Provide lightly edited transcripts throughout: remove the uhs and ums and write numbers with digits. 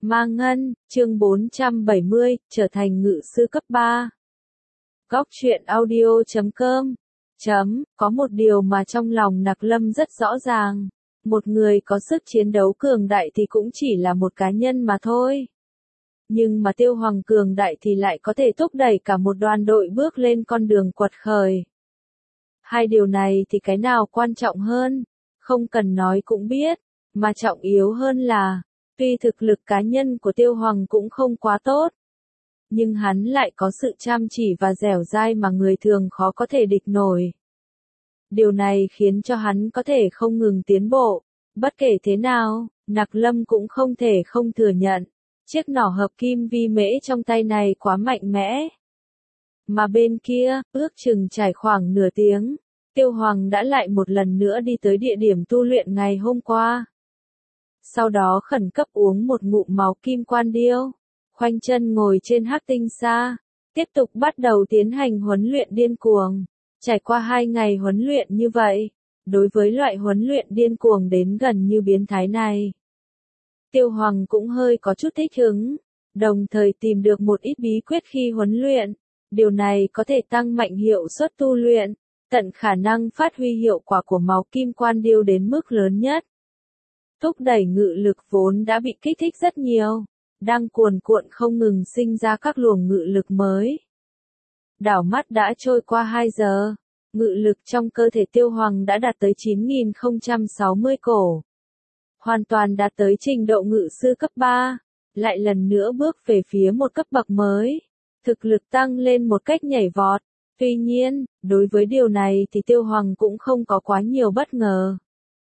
Ma Ngân, chương 470, trở thành ngự sư cấp 3. Góc truyện audio.com. Có một điều mà trong lòng Nặc Lâm rất rõ ràng. Một người có sức chiến đấu cường đại thì cũng chỉ là một cá nhân mà thôi. Nhưng mà Tiêu Hoàng cường đại thì lại có thể thúc đẩy cả một đoàn đội bước lên con đường quật khởi. Hai điều này thì cái nào quan trọng hơn? Không cần nói cũng biết, mà trọng yếu hơn là, tuy thực lực cá nhân của Tiêu Hoàng cũng không quá tốt, nhưng hắn lại có sự chăm chỉ và dẻo dai mà người thường khó có thể địch nổi. Điều này khiến cho hắn có thể không ngừng tiến bộ. Bất kể thế nào, Nặc Lâm cũng không thể không thừa nhận, chiếc nỏ hợp kim vi mễ trong tay này quá mạnh mẽ. Mà bên kia, ước chừng trải khoảng nửa tiếng, Tiêu Hoàng đã lại một lần nữa đi tới địa điểm tu luyện ngày hôm qua. Sau đó khẩn cấp uống một ngụm máu kim quan điêu, khoanh chân ngồi trên hắc tinh sa, tiếp tục bắt đầu tiến hành huấn luyện điên cuồng. Trải qua 2 ngày huấn luyện như vậy, đối với loại huấn luyện điên cuồng đến gần như biến thái này, Tiêu Hoàng cũng hơi có chút thích hứng, đồng thời tìm được một ít bí quyết khi huấn luyện. Điều này có thể tăng mạnh hiệu suất tu luyện, tận khả năng phát huy hiệu quả của máu kim quan điêu đến mức lớn nhất. Thúc đẩy ngự lực vốn đã bị kích thích rất nhiều, đang cuồn cuộn không ngừng sinh ra các luồng ngự lực mới. Đảo mắt đã trôi qua 2 giờ, ngự lực trong cơ thể Tiêu Hoàng đã đạt tới 9060 cổ. Hoàn toàn đạt tới trình độ ngự sư cấp 3, lại lần nữa bước về phía một cấp bậc mới, thực lực tăng lên một cách nhảy vọt. Tuy nhiên, đối với điều này thì Tiêu Hoàng cũng không có quá nhiều bất ngờ.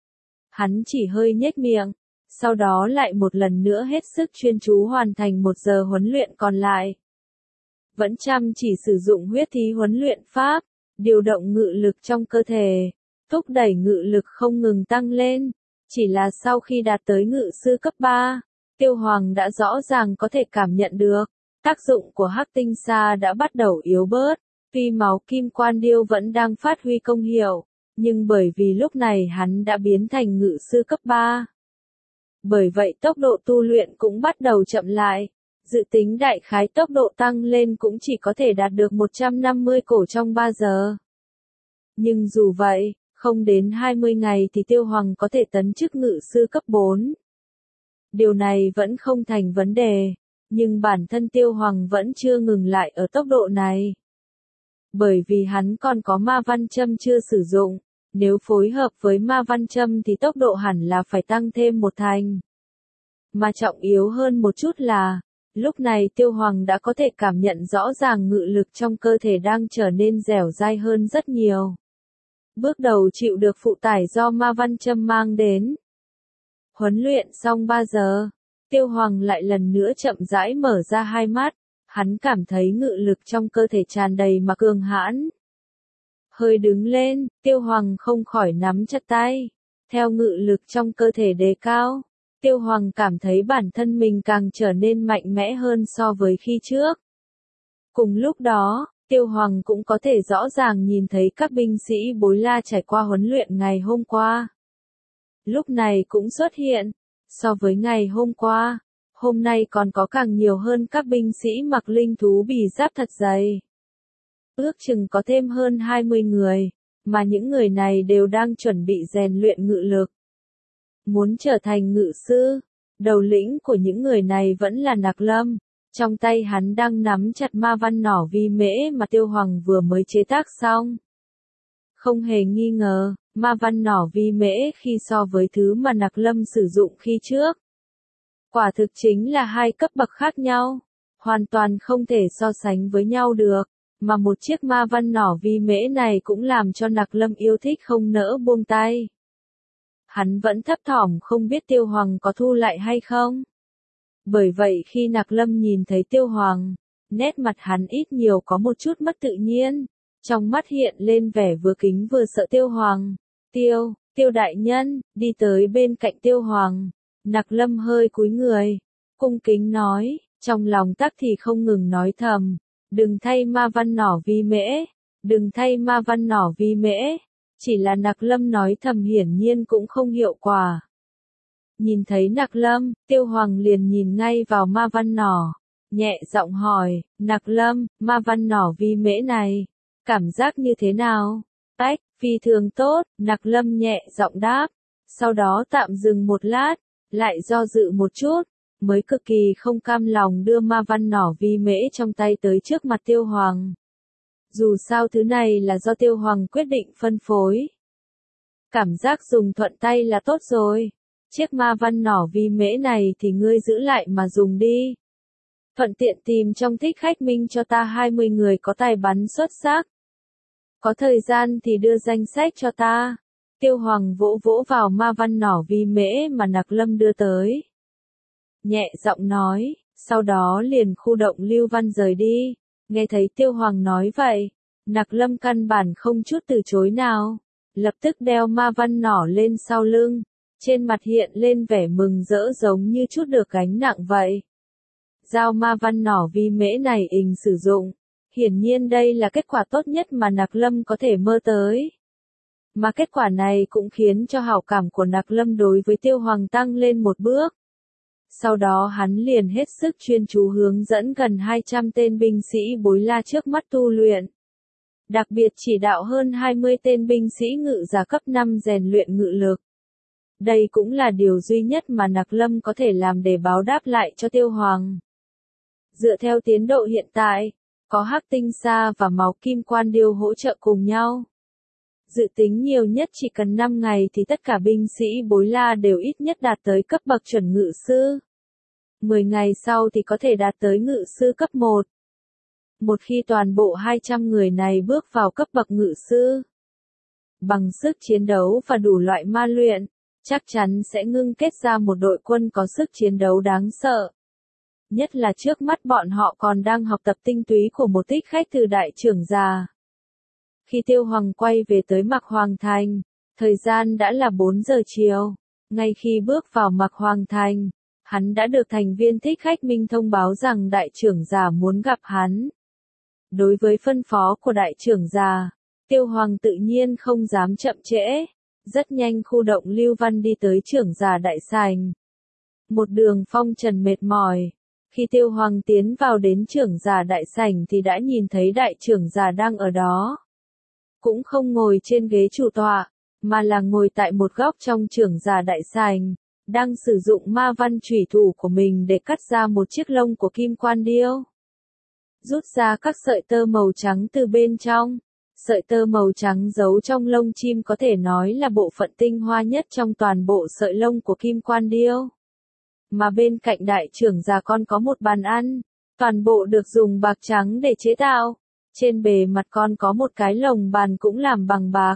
Hắn chỉ hơi nhếch miệng, sau đó lại một lần nữa hết sức chuyên chú hoàn thành 1 giờ huấn luyện còn lại. Vẫn chăm chỉ sử dụng huyết thí huấn luyện pháp, điều động ngự lực trong cơ thể, thúc đẩy ngự lực không ngừng tăng lên. Chỉ là sau khi đạt tới ngự sư cấp 3, Tiêu Hoàng đã rõ ràng có thể cảm nhận được, tác dụng của hắc tinh sa đã bắt đầu yếu bớt. Tuy máu kim quan điêu vẫn đang phát huy công hiệu, nhưng bởi vì lúc này hắn đã biến thành ngự sư cấp 3. Bởi vậy tốc độ tu luyện cũng bắt đầu chậm lại, dự tính đại khái tốc độ tăng lên cũng chỉ có thể đạt được 150 cổ trong 3 giờ. Nhưng dù vậy, không đến 20 ngày thì Tiêu Hoàng có thể tấn chức ngự sư cấp 4. Điều này vẫn không thành vấn đề, nhưng bản thân Tiêu Hoàng vẫn chưa ngừng lại ở tốc độ này. Bởi vì hắn còn có ma văn châm chưa sử dụng, nếu phối hợp với ma văn châm thì tốc độ hẳn là phải tăng thêm 1 thành. Mà trọng yếu hơn một chút là, lúc này Tiêu Hoàng đã có thể cảm nhận rõ ràng ngự lực trong cơ thể đang trở nên dẻo dai hơn rất nhiều. Bước đầu chịu được phụ tải do ma văn châm mang đến. Huấn luyện xong 3 giờ, Tiêu Hoàng lại lần nữa chậm rãi mở ra 2 mắt, hắn cảm thấy ngự lực trong cơ thể tràn đầy mà cường hãn. Hơi đứng lên, Tiêu Hoàng không khỏi nắm chặt tay. Theo ngự lực trong cơ thể đề cao, Tiêu Hoàng cảm thấy bản thân mình càng trở nên mạnh mẽ hơn so với khi trước. Cùng lúc đó, Tiêu Hoàng cũng có thể rõ ràng nhìn thấy các binh sĩ Bối La trải qua huấn luyện ngày hôm qua. Lúc này cũng xuất hiện, so với ngày hôm qua, hôm nay còn có càng nhiều hơn các binh sĩ mặc linh thú bì giáp thật dày. Ước chừng có thêm hơn 20 người, mà những người này đều đang chuẩn bị rèn luyện ngự lực. Muốn trở thành ngự sư, đầu lĩnh của những người này vẫn là Nặc Lâm. Trong tay hắn đang nắm chặt ma văn nỏ vi mễ mà Tiêu Hoàng vừa mới chế tác xong. Không hề nghi ngờ, ma văn nỏ vi mễ khi so với thứ mà Nặc Lâm sử dụng khi trước, quả thực chính là 2 cấp bậc khác nhau, hoàn toàn không thể so sánh với nhau được, mà một chiếc ma văn nỏ vi mễ này cũng làm cho Nặc Lâm yêu thích không nỡ buông tay. Hắn vẫn thấp thỏm không biết Tiêu Hoàng có thu lại hay không. Bởi vậy khi Nặc Lâm nhìn thấy Tiêu Hoàng, nét mặt hắn ít nhiều có một chút mất tự nhiên, trong mắt hiện lên vẻ vừa kính vừa sợ Tiêu Hoàng. Tiêu đại nhân, đi tới bên cạnh Tiêu Hoàng. Nặc Lâm hơi cúi người, cung kính nói, trong lòng tắc thì không ngừng nói thầm, đừng thay ma văn nỏ vi mễ, đừng thay ma văn nỏ vi mễ. Chỉ là Nặc Lâm nói thầm hiển nhiên cũng không hiệu quả. Nhìn thấy Nặc Lâm, Tiêu Hoàng liền nhìn ngay vào ma văn nỏ, nhẹ giọng hỏi, Nặc Lâm, ma văn nỏ vi mễ này, cảm giác như thế nào? Tách, phi thường tốt, Nặc Lâm nhẹ giọng đáp, sau đó tạm dừng một lát, lại do dự một chút, mới cực kỳ không cam lòng đưa ma văn nỏ vi mễ trong tay tới trước mặt Tiêu Hoàng. Dù sao thứ này là do Tiêu Hoàng quyết định phân phối. Cảm giác dùng thuận tay là tốt rồi. Chiếc ma văn nỏ vi mễ này thì ngươi giữ lại mà dùng đi. Thuận tiện tìm trong thích khách minh cho ta 20 người có tài bắn xuất sắc. Có thời gian thì đưa danh sách cho ta. Tiêu Hoàng vỗ vỗ vào ma văn nỏ vi mễ mà Nặc Lâm đưa tới. Nhẹ giọng nói, sau đó liền khu động lưu văn rời đi. Nghe thấy Tiêu Hoàng nói vậy, Nặc Lâm căn bản không chút từ chối nào. Lập tức đeo ma văn nỏ lên sau lưng. Trên mặt hiện lên vẻ mừng rỡ giống như chút được gánh nặng vậy. Giao ma văn nỏ vi mễ này ình sử dụng. Hiển nhiên đây là kết quả tốt nhất mà Nặc Lâm có thể mơ tới. Mà kết quả này cũng khiến cho hảo cảm của Nặc Lâm đối với Tiêu Hoàng tăng lên một bước. Sau đó hắn liền hết sức chuyên chú hướng dẫn gần 200 tên binh sĩ Bối La trước mắt tu luyện. Đặc biệt chỉ đạo hơn 20 tên binh sĩ ngự giả cấp 5 rèn luyện ngự lực. Đây cũng là điều duy nhất mà Nặc Lâm có thể làm để báo đáp lại cho Tiêu Hoàng. Dựa theo tiến độ hiện tại, có Hắc Tinh Sa và Máu Kim Quan Điêu hỗ trợ cùng nhau. Dự tính nhiều nhất chỉ cần 5 ngày thì tất cả binh sĩ Bối La đều ít nhất đạt tới cấp bậc chuẩn ngự sư. 10 ngày sau thì có thể đạt tới ngự sư cấp 1. Một khi toàn bộ 200 người này bước vào cấp bậc ngự sư, bằng sức chiến đấu và đủ loại ma luyện, chắc chắn sẽ ngưng kết ra một đội quân có sức chiến đấu đáng sợ. Nhất là trước mắt bọn họ còn đang học tập tinh túy của một thích khách từ đại trưởng già. Khi Tiêu Hoàng quay về tới Mạc Hoàng Thành, thời gian đã là 4 giờ chiều. Ngay khi bước vào Mạc Hoàng Thành, hắn đã được thành viên thích khách minh thông báo rằng đại trưởng già muốn gặp hắn. Đối với phân phó của đại trưởng già, Tiêu Hoàng tự nhiên không dám chậm trễ. Rất nhanh khu động lưu văn đi tới trưởng già đại sảnh. Một đường phong trần mệt mỏi. Khi Tiêu Hoàng tiến vào đến trưởng già đại sảnh thì đã nhìn thấy đại trưởng già đang ở đó. Cũng không ngồi trên ghế chủ tọa, mà là ngồi tại một góc trong trưởng già đại sảnh, đang sử dụng ma văn chủy thủ của mình để cắt ra một chiếc lông của kim quan điêu. Rút ra các sợi tơ màu trắng từ bên trong. Sợi tơ màu trắng giấu trong lông chim có thể nói là bộ phận tinh hoa nhất trong toàn bộ sợi lông của kim quan điêu. Mà bên cạnh đại trưởng già con có một bàn ăn, toàn bộ được dùng bạc trắng để chế tạo. Trên bề mặt con có một cái lồng bàn cũng làm bằng bạc.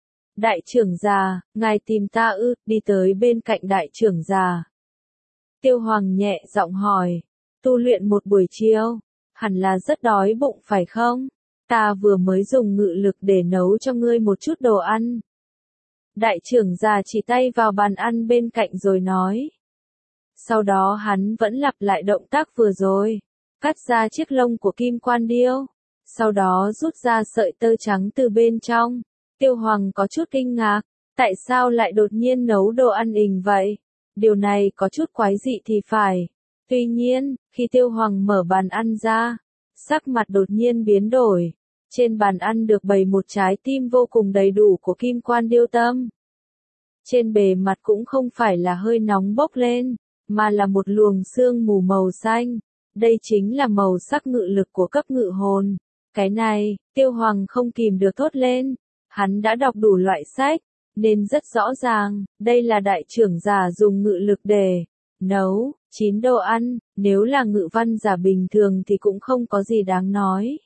Đại trưởng già, ngài tìm ta ư? Đi tới bên cạnh đại trưởng già. Tiêu Hoàng nhẹ giọng hỏi, tu luyện một buổi chiều, hẳn là rất đói bụng phải không? Ta vừa mới dùng ngự lực để nấu cho ngươi một chút đồ ăn. Đại trưởng già chỉ tay vào bàn ăn bên cạnh rồi nói. Sau đó hắn vẫn lặp lại động tác vừa rồi, cắt ra chiếc lông của kim quan điêu, sau đó rút ra sợi tơ trắng từ bên trong. Tiêu Hoàng có chút kinh ngạc, tại sao lại đột nhiên nấu đồ ăn ình vậy? Điều này có chút quái dị thì phải. Tuy nhiên, khi Tiêu Hoàng mở bàn ăn ra, sắc mặt đột nhiên biến đổi. Trên bàn ăn được bày một trái tim vô cùng đầy đủ của kim quan điêu tâm. Trên bề mặt cũng không phải là hơi nóng bốc lên, mà là một luồng sương mù màu xanh. Đây chính là màu sắc ngự lực của cấp ngự hồn. Cái này, Tiêu Hoàng không kìm được thốt lên. Hắn đã đọc đủ loại sách, nên rất rõ ràng, đây là đại trưởng giả dùng ngự lực để nấu, chín đồ ăn. Nếu là ngự văn giả bình thường thì cũng không có gì đáng nói.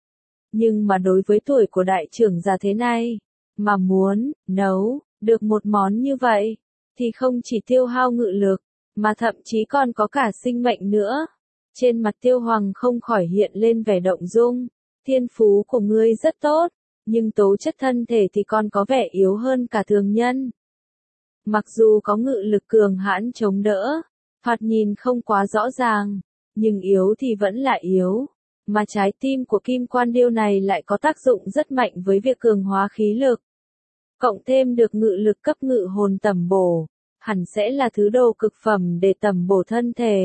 Nhưng mà đối với tuổi của đại trưởng già thế này, mà muốn nấu được một món như vậy, thì không chỉ tiêu hao ngự lực, mà thậm chí còn có cả sinh mệnh nữa. Trên mặt Tiêu Hoàng không khỏi hiện lên vẻ động dung. Thiên phú của ngươi rất tốt, nhưng tố chất thân thể thì còn có vẻ yếu hơn cả thường nhân. Mặc dù có ngự lực cường hãn chống đỡ, thoạt nhìn không quá rõ ràng, nhưng yếu thì vẫn là yếu. Mà trái tim của kim quan điêu này lại có tác dụng rất mạnh với việc cường hóa khí lực. Cộng thêm được ngự lực cấp ngự hồn tầm bổ, hẳn sẽ là thứ đồ cực phẩm để tẩm bổ thân thể.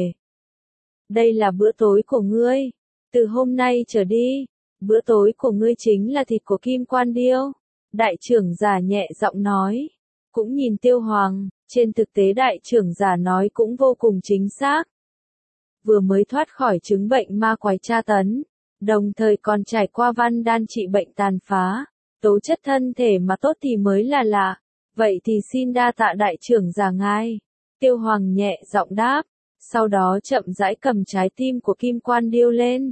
Đây là bữa tối của ngươi. Từ hôm nay trở đi, bữa tối của ngươi chính là thịt của Kim Quan Điêu. Đại trưởng giả nhẹ giọng nói. Cũng nhìn Tiêu Hoàng, trên thực tế đại trưởng giả nói cũng vô cùng chính xác. Vừa mới thoát khỏi chứng bệnh ma quái tra tấn, đồng thời còn trải qua văn đan trị bệnh tàn phá, tố chất thân thể mà tốt thì mới là lạ. Vậy thì xin đa tạ đại trưởng giả ngài. Tiêu Hoàng nhẹ giọng đáp, sau đó chậm rãi cầm trái tim của Kim Quan Điêu lên.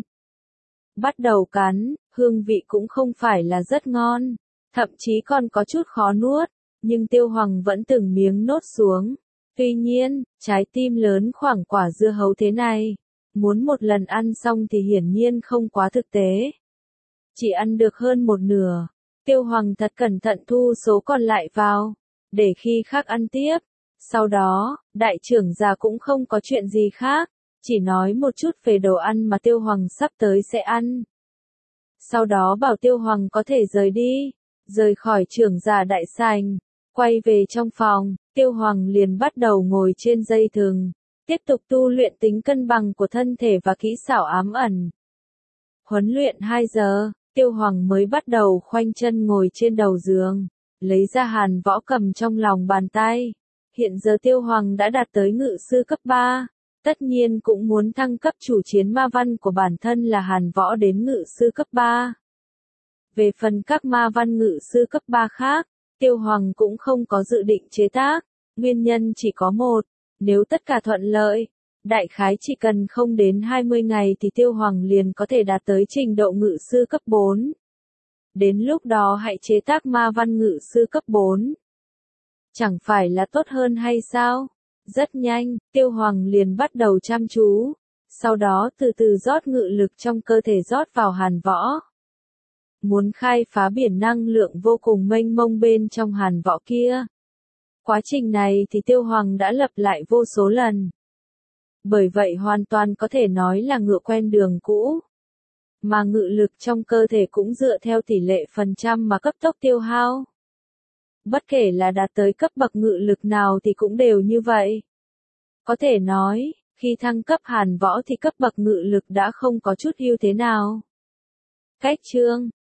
Bắt đầu cắn, hương vị cũng không phải là rất ngon, thậm chí còn có chút khó nuốt, nhưng Tiêu Hoàng vẫn từng miếng nốt xuống. Tuy nhiên, trái tim lớn khoảng quả dưa hấu thế này, muốn một lần ăn xong thì hiển nhiên không quá thực tế. Chỉ ăn được hơn một nửa, Tiêu Hoàng thật cẩn thận thu số còn lại vào, để khi khác ăn tiếp. Sau đó, đại trưởng giả cũng không có chuyện gì khác, chỉ nói một chút về đồ ăn mà Tiêu Hoàng sắp tới sẽ ăn. Sau đó bảo Tiêu Hoàng có thể rời đi, rời khỏi trưởng giả đại sảnh, quay về trong phòng, Tiêu Hoàng liền bắt đầu ngồi trên dây thừng, tiếp tục tu luyện tính cân bằng của thân thể và kỹ xảo ám ẩn. Huấn luyện 2 giờ, Tiêu Hoàng mới bắt đầu khoanh chân ngồi trên đầu giường, lấy ra hàn võ cầm trong lòng bàn tay. Hiện giờ Tiêu Hoàng đã đạt tới ngự sư cấp 3, tất nhiên cũng muốn thăng cấp chủ chiến ma văn của bản thân là hàn võ đến ngự sư cấp 3. Về phần các ma văn ngự sư cấp 3 khác, Tiêu Hoàng cũng không có dự định chế tác, nguyên nhân chỉ có một, nếu tất cả thuận lợi, đại khái chỉ cần không đến 20 ngày thì Tiêu Hoàng liền có thể đạt tới trình độ ngự sư cấp 4. Đến lúc đó hãy chế tác ma văn ngự sư cấp 4. Chẳng phải là tốt hơn hay sao? Rất nhanh, Tiêu Hoàng liền bắt đầu chăm chú, sau đó từ từ rót ngự lực trong cơ thể rót vào hàn võ. Muốn khai phá biển năng lượng vô cùng mênh mông bên trong hàn võ kia. Quá trình này thì Tiêu Hoàng đã lặp lại vô số lần. Bởi vậy hoàn toàn có thể nói là ngựa quen đường cũ. Mà ngự lực trong cơ thể cũng dựa theo tỷ lệ phần trăm mà cấp tốc tiêu hao. Bất kể là đạt tới cấp bậc ngự lực nào thì cũng đều như vậy. Có thể nói, khi thăng cấp hàn võ thì cấp bậc ngự lực đã không có chút ưu thế nào. Cách chương